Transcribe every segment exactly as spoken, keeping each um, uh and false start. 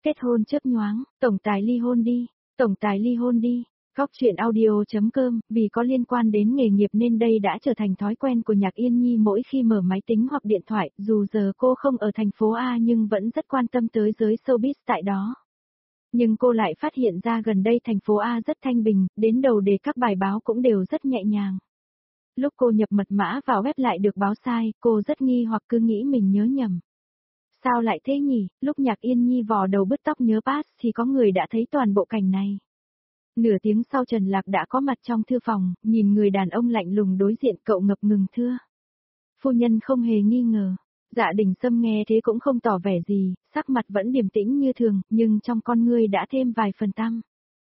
Kết hôn chớp nhoáng, tổng tài ly hôn đi, tổng tài ly hôn đi. Góc truyện audio.com, vì có liên quan đến nghề nghiệp nên đây đã trở thành thói quen của Nhạc Yên Nhi mỗi khi mở máy tính hoặc điện thoại, dù giờ cô không ở thành phố A nhưng vẫn rất quan tâm tới giới showbiz tại đó. Nhưng cô lại phát hiện ra gần đây thành phố A rất thanh bình, đến đầu đề các bài báo cũng đều rất nhẹ nhàng. Lúc cô nhập mật mã vào web lại được báo sai, cô rất nghi hoặc cứ nghĩ mình nhớ nhầm. Sao lại thế nhỉ, lúc Nhạc Yên Nhi vò đầu bứt tóc nhớ pass thì có người đã thấy toàn bộ cảnh này. Nửa tiếng sau Trần Lạc đã có mặt trong thư phòng, nhìn người đàn ông lạnh lùng đối diện cậu ngập ngừng thưa. Phu nhân không hề nghi ngờ. Dạ Đình Sâm nghe thế cũng không tỏ vẻ gì, sắc mặt vẫn điềm tĩnh như thường, nhưng trong con ngươi đã thêm vài phần tăm.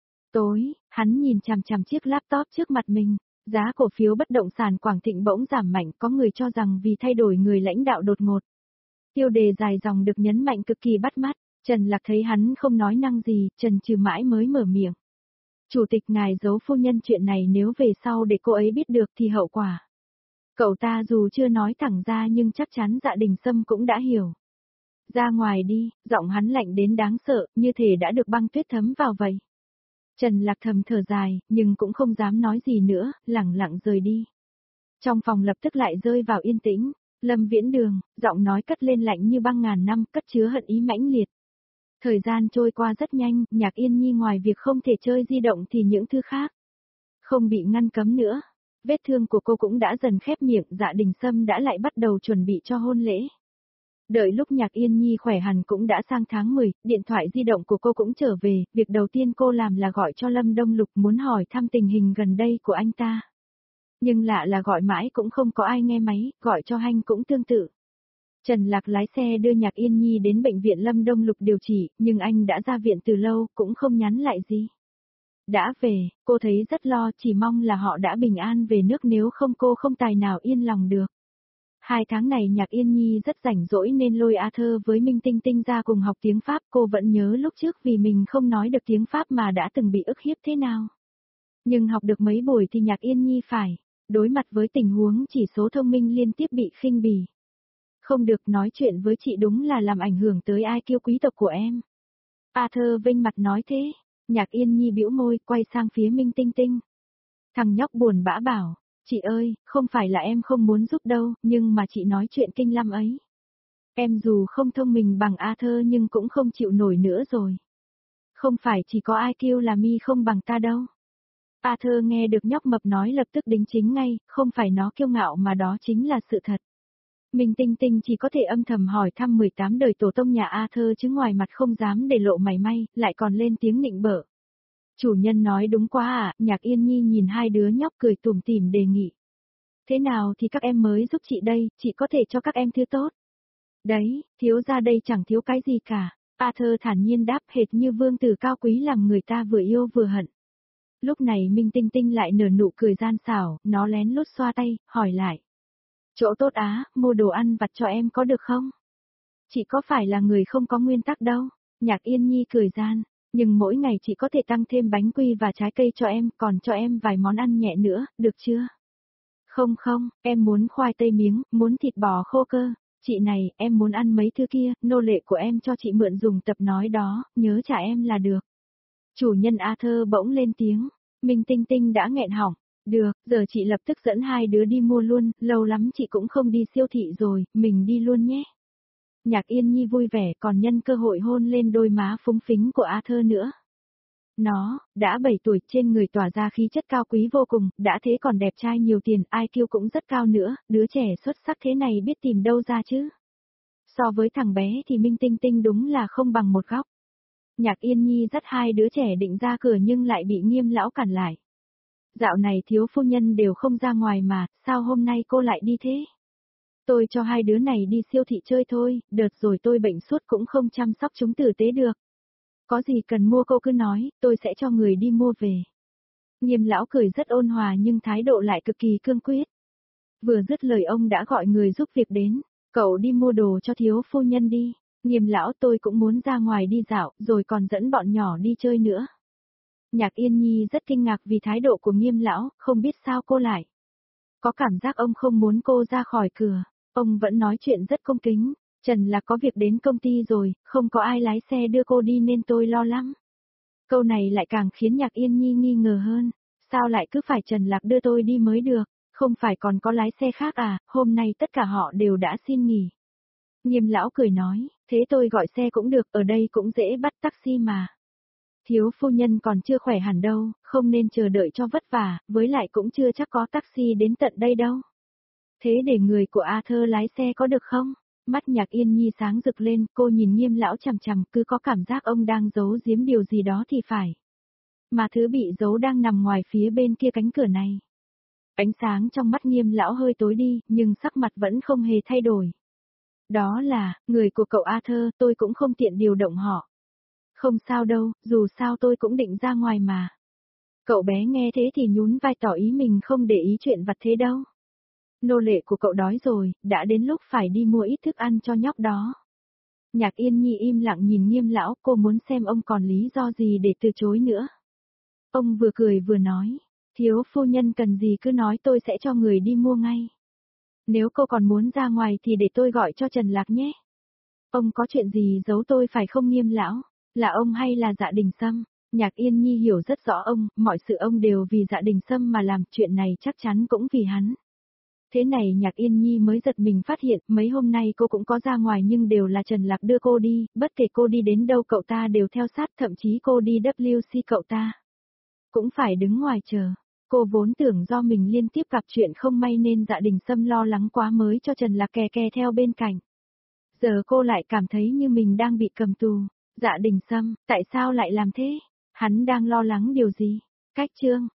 Tối, hắn nhìn chằm chằm chiếc laptop trước mặt mình, giá cổ phiếu bất động sản Quảng Thịnh bỗng giảm mạnh, có người cho rằng vì thay đổi người lãnh đạo đột ngột. Tiêu đề dài dòng được nhấn mạnh cực kỳ bắt mắt, Trần Lạc thấy hắn không nói năng gì, trần trừ mãi mới mở miệng. Chủ tịch ngài giấu phu nhân chuyện này nếu về sau để cô ấy biết được thì hậu quả. Cậu ta dù chưa nói thẳng ra nhưng chắc chắn Dạ Đình Sâm cũng đã hiểu. Ra ngoài đi, giọng hắn lạnh đến đáng sợ, như thể đã được băng tuyết thấm vào vậy. Trần Lạc thầm thở dài, nhưng cũng không dám nói gì nữa, lẳng lặng rời đi. Trong phòng lập tức lại rơi vào yên tĩnh, Lâm Viễn Đường, giọng nói cất lên lạnh như băng ngàn năm, cất chứa hận ý mãnh liệt. Thời gian trôi qua rất nhanh, Nhạc Yên Nhi ngoài việc không thể chơi di động thì những thứ khác không bị ngăn cấm nữa. Vết thương của cô cũng đã dần khép miệng, Dạ Đình Sâm đã lại bắt đầu chuẩn bị cho hôn lễ. Đợi lúc Nhạc Yên Nhi khỏe hẳn cũng đã sang tháng mười, điện thoại di động của cô cũng trở về, việc đầu tiên cô làm là gọi cho Lâm Đông Lục muốn hỏi thăm tình hình gần đây của anh ta. Nhưng lạ là gọi mãi cũng không có ai nghe máy, gọi cho Hanh cũng tương tự. Trần Lạc lái xe đưa Nhạc Yên Nhi đến bệnh viện Lâm Đông Lục điều trị, nhưng anh đã ra viện từ lâu, cũng không nhắn lại gì. Đã về, cô thấy rất lo, chỉ mong là họ đã bình an về nước, nếu không cô không tài nào yên lòng được. Hai tháng này Nhạc Yên Nhi rất rảnh rỗi nên lôi A Thơ với Minh Tinh Tinh ra cùng học tiếng Pháp. Cô vẫn nhớ lúc trước vì mình không nói được tiếng Pháp mà đã từng bị ức hiếp thế nào. Nhưng học được mấy buổi thì Nhạc Yên Nhi phải đối mặt với tình huống chỉ số thông minh liên tiếp bị khinh bỉ. Không được nói chuyện với chị đúng là làm ảnh hưởng tới ai kiêu quý tộc của em. A Thơ vênh mặt nói thế. Nhạc Yên Nhi bĩu môi, quay sang phía Minh Tinh Tinh. Thằng nhóc buồn bã bảo, chị ơi, không phải là em không muốn giúp đâu, nhưng mà chị nói chuyện kinh lắm ấy. Em dù không thông minh bằng A Thơ nhưng cũng không chịu nổi nữa rồi. Không phải chỉ có ai kêu là mi không bằng ta đâu. A Thơ nghe được nhóc mập nói lập tức đính chính ngay, không phải nó kiêu ngạo mà đó chính là sự thật. Minh Tinh Tinh chỉ có thể âm thầm hỏi thăm mười tám đời tổ tông nhà A Thơ chứ ngoài mặt không dám để lộ mày may, lại còn lên tiếng nịnh bợ. Chủ nhân nói đúng quá à, Nhạc Yên Nhi nhìn hai đứa nhóc cười tủm tỉm đề nghị. Thế nào thì các em mới giúp chị đây, chị có thể cho các em thứ tốt. Đấy, thiếu ra đây chẳng thiếu cái gì cả. A Thơ thản nhiên đáp hệt như vương tử cao quý làm người ta vừa yêu vừa hận. Lúc này Minh Tinh Tinh lại nở nụ cười gian xảo, nó lén lút xoa tay, hỏi lại. Chỗ tốt á, mua đồ ăn vặt cho em có được không? Chị có phải là người không có nguyên tắc đâu. Nhạc Yên Nhi cười gian, nhưng mỗi ngày chị có thể tăng thêm bánh quy và trái cây cho em, còn cho em vài món ăn nhẹ nữa, được chưa? Không không, em muốn khoai tây miếng, muốn thịt bò khô cơ. Chị này, em muốn ăn mấy thứ kia, nô lệ của em cho chị mượn dùng tập nói đó, nhớ trả em là được. Chủ nhân A Thơ bỗng lên tiếng, Minh Tinh Tinh đã nghẹn họng. Được, giờ chị lập tức dẫn hai đứa đi mua luôn, lâu lắm chị cũng không đi siêu thị rồi, mình đi luôn nhé. Nhạc Yên Nhi vui vẻ còn nhân cơ hội hôn lên đôi má phúng phính của A Thơ nữa. Nó, đã bảy tuổi trên người tỏa ra khí chất cao quý vô cùng, đã thế còn đẹp trai nhiều tiền, i kiu cũng rất cao nữa, đứa trẻ xuất sắc thế này biết tìm đâu ra chứ. So với thằng bé thì Minh Tinh Tinh đúng là không bằng một góc. Nhạc Yên Nhi dắt hai đứa trẻ định ra cửa nhưng lại bị Nghiêm lão cản lại. Dạo này thiếu phu nhân đều không ra ngoài mà, sao hôm nay cô lại đi thế? Tôi cho hai đứa này đi siêu thị chơi thôi, đợt rồi tôi bệnh suốt cũng không chăm sóc chúng tử tế được. Có gì cần mua cô cứ nói, tôi sẽ cho người đi mua về. Nghiêm lão cười rất ôn hòa nhưng thái độ lại cực kỳ cương quyết. Vừa dứt lời ông đã gọi người giúp việc đến, cậu đi mua đồ cho thiếu phu nhân đi. Nghiêm lão tôi cũng muốn ra ngoài đi dạo, rồi còn dẫn bọn nhỏ đi chơi nữa. Nhạc Yên Nhi rất kinh ngạc vì thái độ của Nghiêm lão, không biết sao cô lại. Có cảm giác ông không muốn cô ra khỏi cửa, ông vẫn nói chuyện rất cung kính. Trần Lạc có việc đến công ty rồi, không có ai lái xe đưa cô đi nên tôi lo lắm. Câu này lại càng khiến Nhạc Yên Nhi nghi ngờ hơn. Sao lại cứ phải Trần Lạc đưa tôi đi mới được, không phải còn có lái xe khác à, hôm nay tất cả họ đều đã xin nghỉ. Nghiêm lão cười nói, thế tôi gọi xe cũng được, ở đây cũng dễ bắt taxi mà. Thiếu phu nhân còn chưa khỏe hẳn đâu, không nên chờ đợi cho vất vả, với lại cũng chưa chắc có taxi đến tận đây đâu. Thế để người của Arthur lái xe có được không? Mắt Nhạc Yên Nhi sáng rực lên, cô nhìn Nghiêm lão chằm chằm, cứ có cảm giác ông đang giấu giếm điều gì đó thì phải. Mà thứ bị giấu đang nằm ngoài phía bên kia cánh cửa này. Ánh sáng trong mắt Nghiêm lão hơi tối đi, nhưng sắc mặt vẫn không hề thay đổi. Đó là, người của cậu Arthur, tôi cũng không tiện điều động họ. Không sao đâu, dù sao tôi cũng định ra ngoài mà. Cậu bé nghe thế thì nhún vai tỏ ý mình không để ý chuyện vặt thế đâu. Nô lệ của cậu đói rồi, đã đến lúc phải đi mua ít thức ăn cho nhóc đó. Nhạc Yên Nhi im lặng nhìn Nghiêm lão, cô muốn xem ông còn lý do gì để từ chối nữa. Ông vừa cười vừa nói, thiếu phu nhân cần gì cứ nói tôi sẽ cho người đi mua ngay. Nếu cô còn muốn ra ngoài thì để tôi gọi cho Trần Lạc nhé. Ông có chuyện gì giấu tôi phải không Nghiêm lão? Là ông hay là Dạ Đình Sâm? Nhạc Yên Nhi hiểu rất rõ ông, mọi sự ông đều vì Dạ Đình Sâm mà làm, chuyện này chắc chắn cũng vì hắn. Thế này Nhạc Yên Nhi mới giật mình phát hiện, mấy hôm nay cô cũng có ra ngoài nhưng đều là Trần Lạc đưa cô đi, bất kể cô đi đến đâu cậu ta đều theo sát, thậm chí cô đi W C cậu ta cũng phải đứng ngoài chờ. Cô vốn tưởng do mình liên tiếp gặp chuyện không may nên Dạ Đình Sâm lo lắng quá mới cho Trần Lạc kè kè theo bên cạnh. Giờ cô lại cảm thấy như mình đang bị cầm tù. Dạ Đình Sâm, tại sao lại làm thế? Hắn đang lo lắng điều gì? Cách chương